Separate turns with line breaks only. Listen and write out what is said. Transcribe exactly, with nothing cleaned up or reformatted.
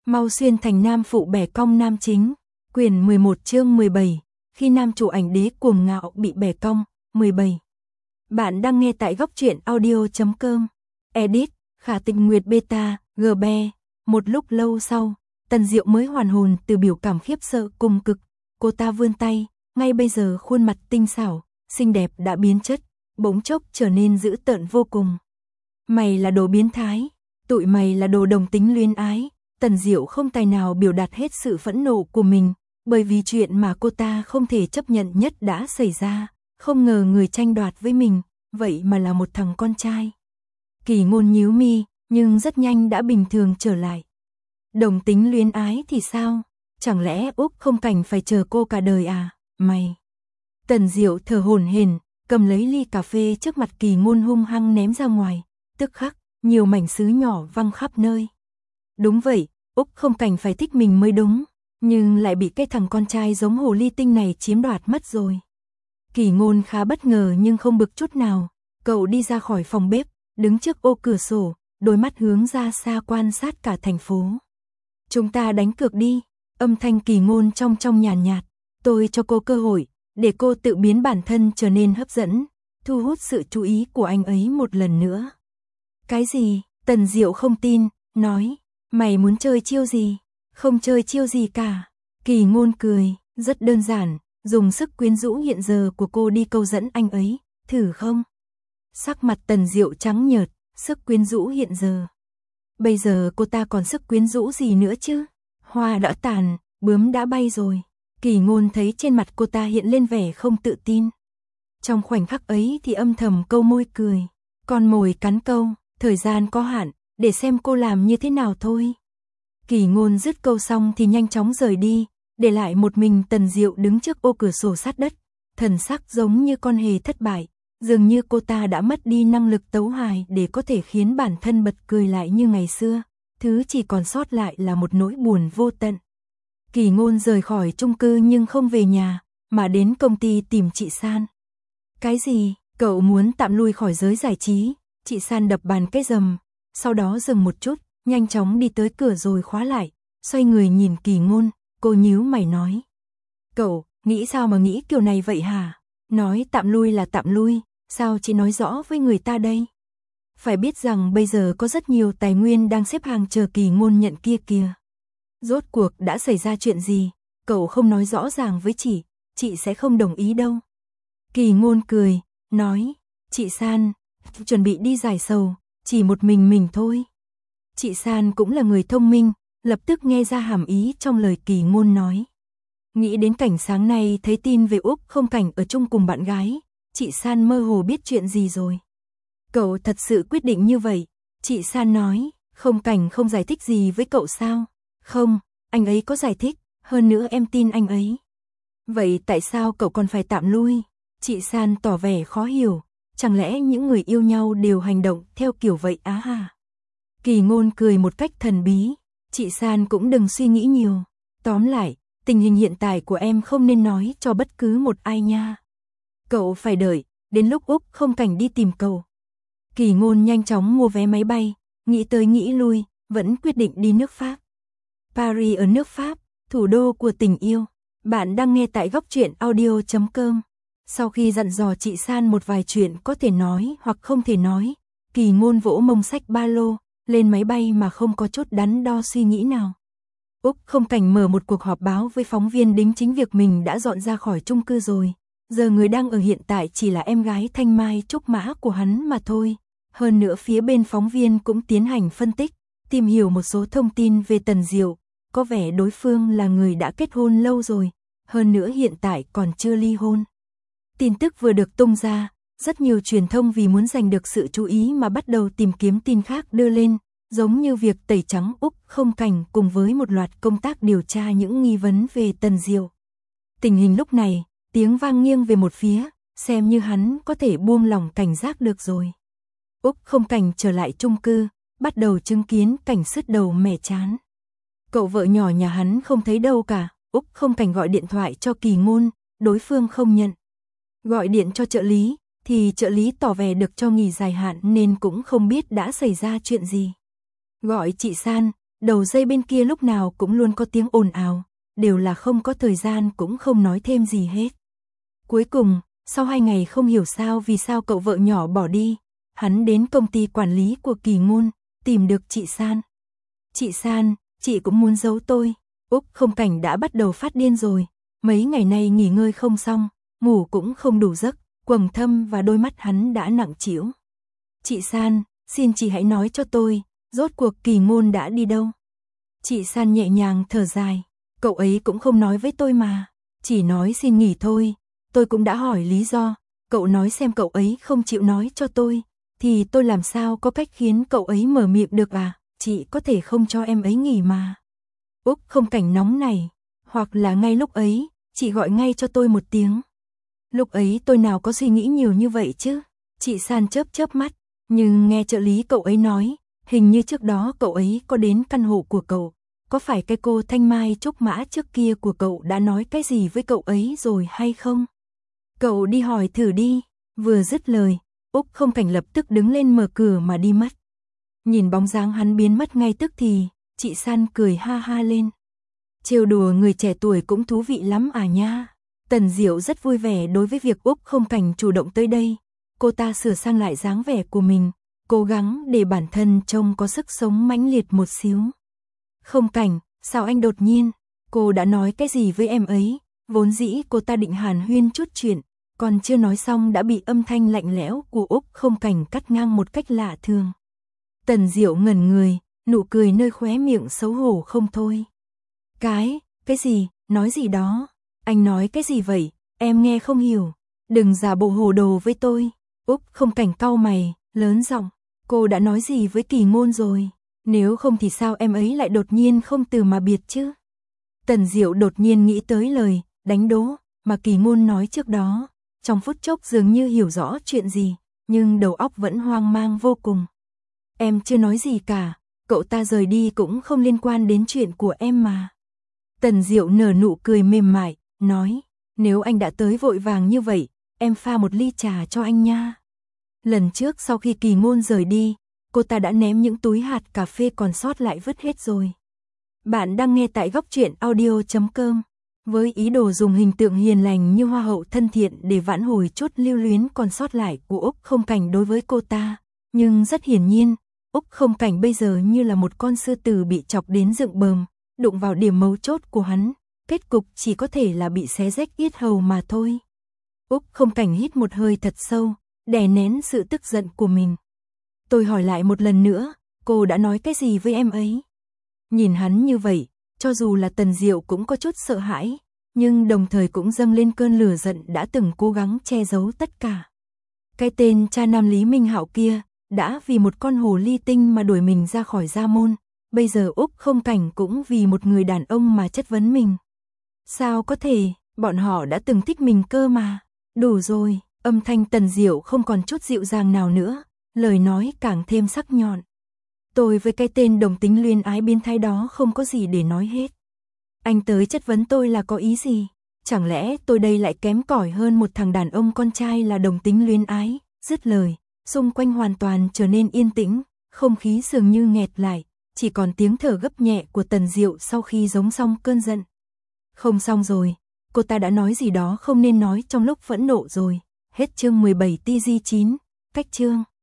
Mau xuyên thành nam phụ bẻ cong nam chính. Quyển mười một chương mười bảy. Khi nam chủ ảnh đế cuồng ngạo bị bẻ cong. mười bảy. Bạn đang nghe tại góc truyện audio chấm com. Edit, Khả Tịch Nguyệt Beta, G B. Một lúc lâu sau, Tần Diệu mới hoàn hồn từ biểu cảm khiếp sợ cùng cực. Cô ta vươn tay, ngay bây giờ khuôn mặt tinh xảo, xinh đẹp đã biến chất, bỗng chốc trở nên dữ tợn vô cùng. Mày là đồ biến thái, tụi mày là đồ đồng tính luyến ái. Tần Diệu không tài nào biểu đạt hết sự phẫn nộ của mình, bởi vì chuyện mà cô ta không thể chấp nhận nhất đã xảy ra, không ngờ người tranh đoạt với mình, vậy mà là một thằng con trai. Kỳ Ngôn nhíu mi, nhưng rất nhanh đã bình thường trở lại. Đồng tính luyến ái thì sao? Chẳng lẽ Úc Không Cảnh phải chờ cô cả đời à? Mày! Tần Diệu thở hổn hển, cầm lấy ly cà phê trước mặt Kỳ Ngôn hung hăng ném ra ngoài, tức khắc, nhiều mảnh sứ nhỏ văng khắp nơi. Đúng vậy, Úc Không Cảnh phải thích mình mới đúng, nhưng lại bị cái thằng con trai giống hồ ly tinh này chiếm đoạt mất rồi. Kỳ Ngôn khá bất ngờ nhưng không bực chút nào, cậu đi ra khỏi phòng bếp, đứng trước ô cửa sổ, đôi mắt hướng ra xa quan sát cả thành phố. Chúng ta đánh cược đi, âm thanh Kỳ Ngôn trong trong nhàn nhạt, tôi cho cô cơ hội, để cô tự biến bản thân trở nên hấp dẫn, thu hút sự chú ý của anh ấy một lần nữa. Cái gì? Tần Diệu không tin, nói, mày muốn chơi chiêu gì? Không chơi chiêu gì cả. Kỳ Ngôn cười, rất đơn giản, dùng sức quyến rũ hiện giờ của cô đi câu dẫn anh ấy, thử không? Sắc mặt Tần Diệu trắng nhợt, sức quyến rũ hiện giờ. Bây giờ cô ta còn sức quyến rũ gì nữa chứ? Hoa đã tàn, bướm đã bay rồi. Kỳ Ngôn thấy trên mặt cô ta hiện lên vẻ không tự tin. Trong khoảnh khắc ấy thì âm thầm câu môi cười. Con mồi cắn câu, thời gian có hạn, để xem cô làm như thế nào thôi. Kỳ Ngôn dứt câu xong thì nhanh chóng rời đi, để lại một mình Tần Diệu đứng trước ô cửa sổ sát đất, thần sắc giống như con hề thất bại, dường như cô ta đã mất đi năng lực tấu hài để có thể khiến bản thân bật cười lại như ngày xưa, thứ chỉ còn sót lại là một nỗi buồn vô tận. Kỳ Ngôn rời khỏi chung cư nhưng không về nhà, mà đến công ty tìm chị San. Cái gì? Cậu muốn tạm lui khỏi giới giải trí? Chị San đập bàn cái rầm, sau đó dừng một chút, nhanh chóng đi tới cửa rồi khóa lại, xoay người nhìn Kỳ Ngôn, cô nhíu mày nói. Cậu, nghĩ sao mà nghĩ kiểu này vậy hả? Nói tạm lui là tạm lui, sao chị nói rõ với người ta đây? Phải biết rằng bây giờ có rất nhiều tài nguyên đang xếp hàng chờ Kỳ Ngôn nhận kia kìa. Rốt cuộc đã xảy ra chuyện gì? Cậu không nói rõ ràng với chị, chị sẽ không đồng ý đâu. Kỳ Ngôn cười, nói, chị San, chuẩn bị đi giải sầu, chỉ một mình mình thôi. Chị San cũng là người thông minh, lập tức nghe ra hàm ý trong lời Kỳ Ngôn nói. Nghĩ đến cảnh sáng nay thấy tin về Úc Không Cảnh ở chung cùng bạn gái, chị San mơ hồ biết chuyện gì rồi. Cậu thật sự quyết định như vậy? Chị San nói, Không Cảnh không giải thích gì với cậu sao? Không, anh ấy có giải thích, hơn nữa em tin anh ấy. Vậy tại sao cậu còn phải tạm lui? Chị San tỏ vẻ khó hiểu, chẳng lẽ những người yêu nhau đều hành động theo kiểu vậy á hả? Kỳ Ngôn cười một cách thần bí, chị San cũng đừng suy nghĩ nhiều. Tóm lại, tình hình hiện tại của em không nên nói cho bất cứ một ai nha. Cậu phải đợi, đến lúc Úc Không Cảnh đi tìm cậu. Kỳ Ngôn nhanh chóng mua vé máy bay, nghĩ tới nghĩ lui, vẫn quyết định đi nước Pháp. Paris ở nước Pháp, thủ đô của tình yêu. Bạn đang nghe tại góc truyện audio chấm com. Sau khi dặn dò chị San một vài chuyện có thể nói hoặc không thể nói, Kỳ Ngôn vỗ mông xách ba lô, lên máy bay mà không có chút đắn đo suy nghĩ nào. Úc Không Cảnh mở một cuộc họp báo với phóng viên đính chính việc mình đã dọn ra khỏi chung cư rồi. Giờ người đang ở hiện tại chỉ là em gái Thanh Mai Trúc Mã của hắn mà thôi. Hơn nữa phía bên phóng viên cũng tiến hành phân tích, tìm hiểu một số thông tin về Tần Diệu. Có vẻ đối phương là người đã kết hôn lâu rồi, hơn nữa hiện tại còn chưa ly hôn. Tin tức vừa được tung ra, rất nhiều truyền thông vì muốn giành được sự chú ý mà bắt đầu tìm kiếm tin khác đưa lên, giống như việc tẩy trắng Úc Không Cảnh cùng với một loạt công tác điều tra những nghi vấn về Tần Diệu. Tình hình lúc này, tiếng vang nghiêng về một phía, xem như hắn có thể buông lỏng cảnh giác được rồi. Úc Không Cảnh trở lại chung cư, bắt đầu chứng kiến cảnh sứt đầu mẻ chán. Cậu vợ nhỏ nhà hắn không thấy đâu cả, Úc Không Cảnh gọi điện thoại cho Kỳ Ngôn, đối phương không nhận. Gọi điện cho trợ lý, thì trợ lý tỏ vẻ được cho nghỉ dài hạn nên cũng không biết đã xảy ra chuyện gì. Gọi chị San, đầu dây bên kia lúc nào cũng luôn có tiếng ồn ào, đều là không có thời gian cũng không nói thêm gì hết. Cuối cùng, sau hai ngày không hiểu sao vì sao cậu vợ nhỏ bỏ đi, hắn đến công ty quản lý của Kỳ Ngôn, tìm được chị San. Chị San, chị cũng muốn giấu tôi. Úc Không Cảnh đã bắt đầu phát điên rồi, mấy ngày nay nghỉ ngơi không xong, ngủ cũng không đủ giấc, quầng thâm và đôi mắt hắn đã nặng trĩu. Chị San, xin chị hãy nói cho tôi, rốt cuộc Kỳ Ngôn đã đi đâu? Chị San nhẹ nhàng thở dài, cậu ấy cũng không nói với tôi mà, chỉ nói xin nghỉ thôi, tôi cũng đã hỏi lý do, cậu nói xem cậu ấy không chịu nói cho tôi, thì tôi làm sao có cách khiến cậu ấy mở miệng được à, chị có thể không cho em ấy nghỉ mà. Úc Không Cảnh nóng này, hoặc là ngay lúc ấy, chị gọi ngay cho tôi một tiếng. Lúc ấy tôi nào có suy nghĩ nhiều như vậy chứ, chị San chớp chớp mắt, nhưng nghe trợ lý cậu ấy nói, hình như trước đó cậu ấy có đến căn hộ của cậu, có phải cái cô Thanh Mai Trúc Mã trước kia của cậu đã nói cái gì với cậu ấy rồi hay không? Cậu đi hỏi thử đi, vừa dứt lời, Úc Không Cảnh lập tức đứng lên mở cửa mà đi mất. Nhìn bóng dáng hắn biến mất ngay tức thì, chị San cười ha ha lên. Trêu đùa người trẻ tuổi cũng thú vị lắm à nha. Tần Diệu rất vui vẻ đối với việc Úc Không Cảnh chủ động tới đây. Cô ta sửa sang lại dáng vẻ của mình, cố gắng để bản thân trông có sức sống mãnh liệt một xíu. Không Cảnh, sao anh đột nhiên? Cô đã nói cái gì với em ấy? Vốn dĩ cô ta định hàn huyên chút chuyện, còn chưa nói xong đã bị âm thanh lạnh lẽo của Úc Không Cảnh cắt ngang một cách lạ thường. Tần Diệu ngẩn người, nụ cười nơi khóe miệng xấu hổ không thôi. Cái, cái gì, nói gì đó? Anh nói cái gì vậy? Em nghe không hiểu. Đừng giả bộ hồ đồ với tôi. Úc Không Cảnh cau mày, lớn giọng. Cô đã nói gì với Kỳ Ngôn rồi? Nếu không thì sao em ấy lại đột nhiên không từ mà biệt chứ? Tần Diệu đột nhiên nghĩ tới lời đánh đố mà Kỳ Ngôn nói trước đó. Trong phút chốc dường như hiểu rõ chuyện gì, nhưng đầu óc vẫn hoang mang vô cùng. Em chưa nói gì cả, cậu ta rời đi cũng không liên quan đến chuyện của em mà. Tần Diệu nở nụ cười mềm mại, nói, nếu anh đã tới vội vàng như vậy, em pha một ly trà cho anh nha. Lần trước sau khi Kỳ Ngôn rời đi, cô ta đã ném những túi hạt cà phê còn sót lại vứt hết rồi. Bạn đang nghe tại góc truyện audio chấm com. Với ý đồ dùng hình tượng hiền lành như hoa hậu thân thiện để vãn hồi chút lưu luyến còn sót lại của Úc Không Cảnh đối với cô ta. Nhưng rất hiển nhiên, Úc Không Cảnh bây giờ như là một con sư tử bị chọc đến dựng bờm, đụng vào điểm mấu chốt của hắn, kết cục chỉ có thể là bị xé rách yết hầu mà thôi. Úc Không Cảnh hít một hơi thật sâu, đè nén sự tức giận của mình. Tôi hỏi lại một lần nữa, cô đã nói cái gì với em ấy? Nhìn hắn như vậy, cho dù là Tần Diệu cũng có chút sợ hãi, nhưng đồng thời cũng dâng lên cơn lửa giận đã từng cố gắng che giấu tất cả. Cái tên cha nam Lý Minh Hạo kia, đã vì một con hồ ly tinh mà đuổi mình ra khỏi gia môn, bây giờ Úc Không Cảnh cũng vì một người đàn ông mà chất vấn mình. Sao có thể, bọn họ đã từng thích mình cơ mà. Đủ rồi, âm thanh Tần Diệu không còn chút dịu dàng nào nữa, lời nói càng thêm sắc nhọn. Tôi với cái tên đồng tính luyến ái biến thái đó không có gì để nói hết. Anh tới chất vấn tôi là có ý gì? Chẳng lẽ tôi đây lại kém cỏi hơn một thằng đàn ông con trai là đồng tính luyến ái? Dứt lời, xung quanh hoàn toàn trở nên yên tĩnh, không khí dường như nghẹt lại, chỉ còn tiếng thở gấp nhẹ của Tần Diệu sau khi giống xong cơn giận. Không xong rồi, cô ta đã nói gì đó không nên nói trong lúc phẫn nộ rồi. Hết chương mười bảy T G chín, cách chương.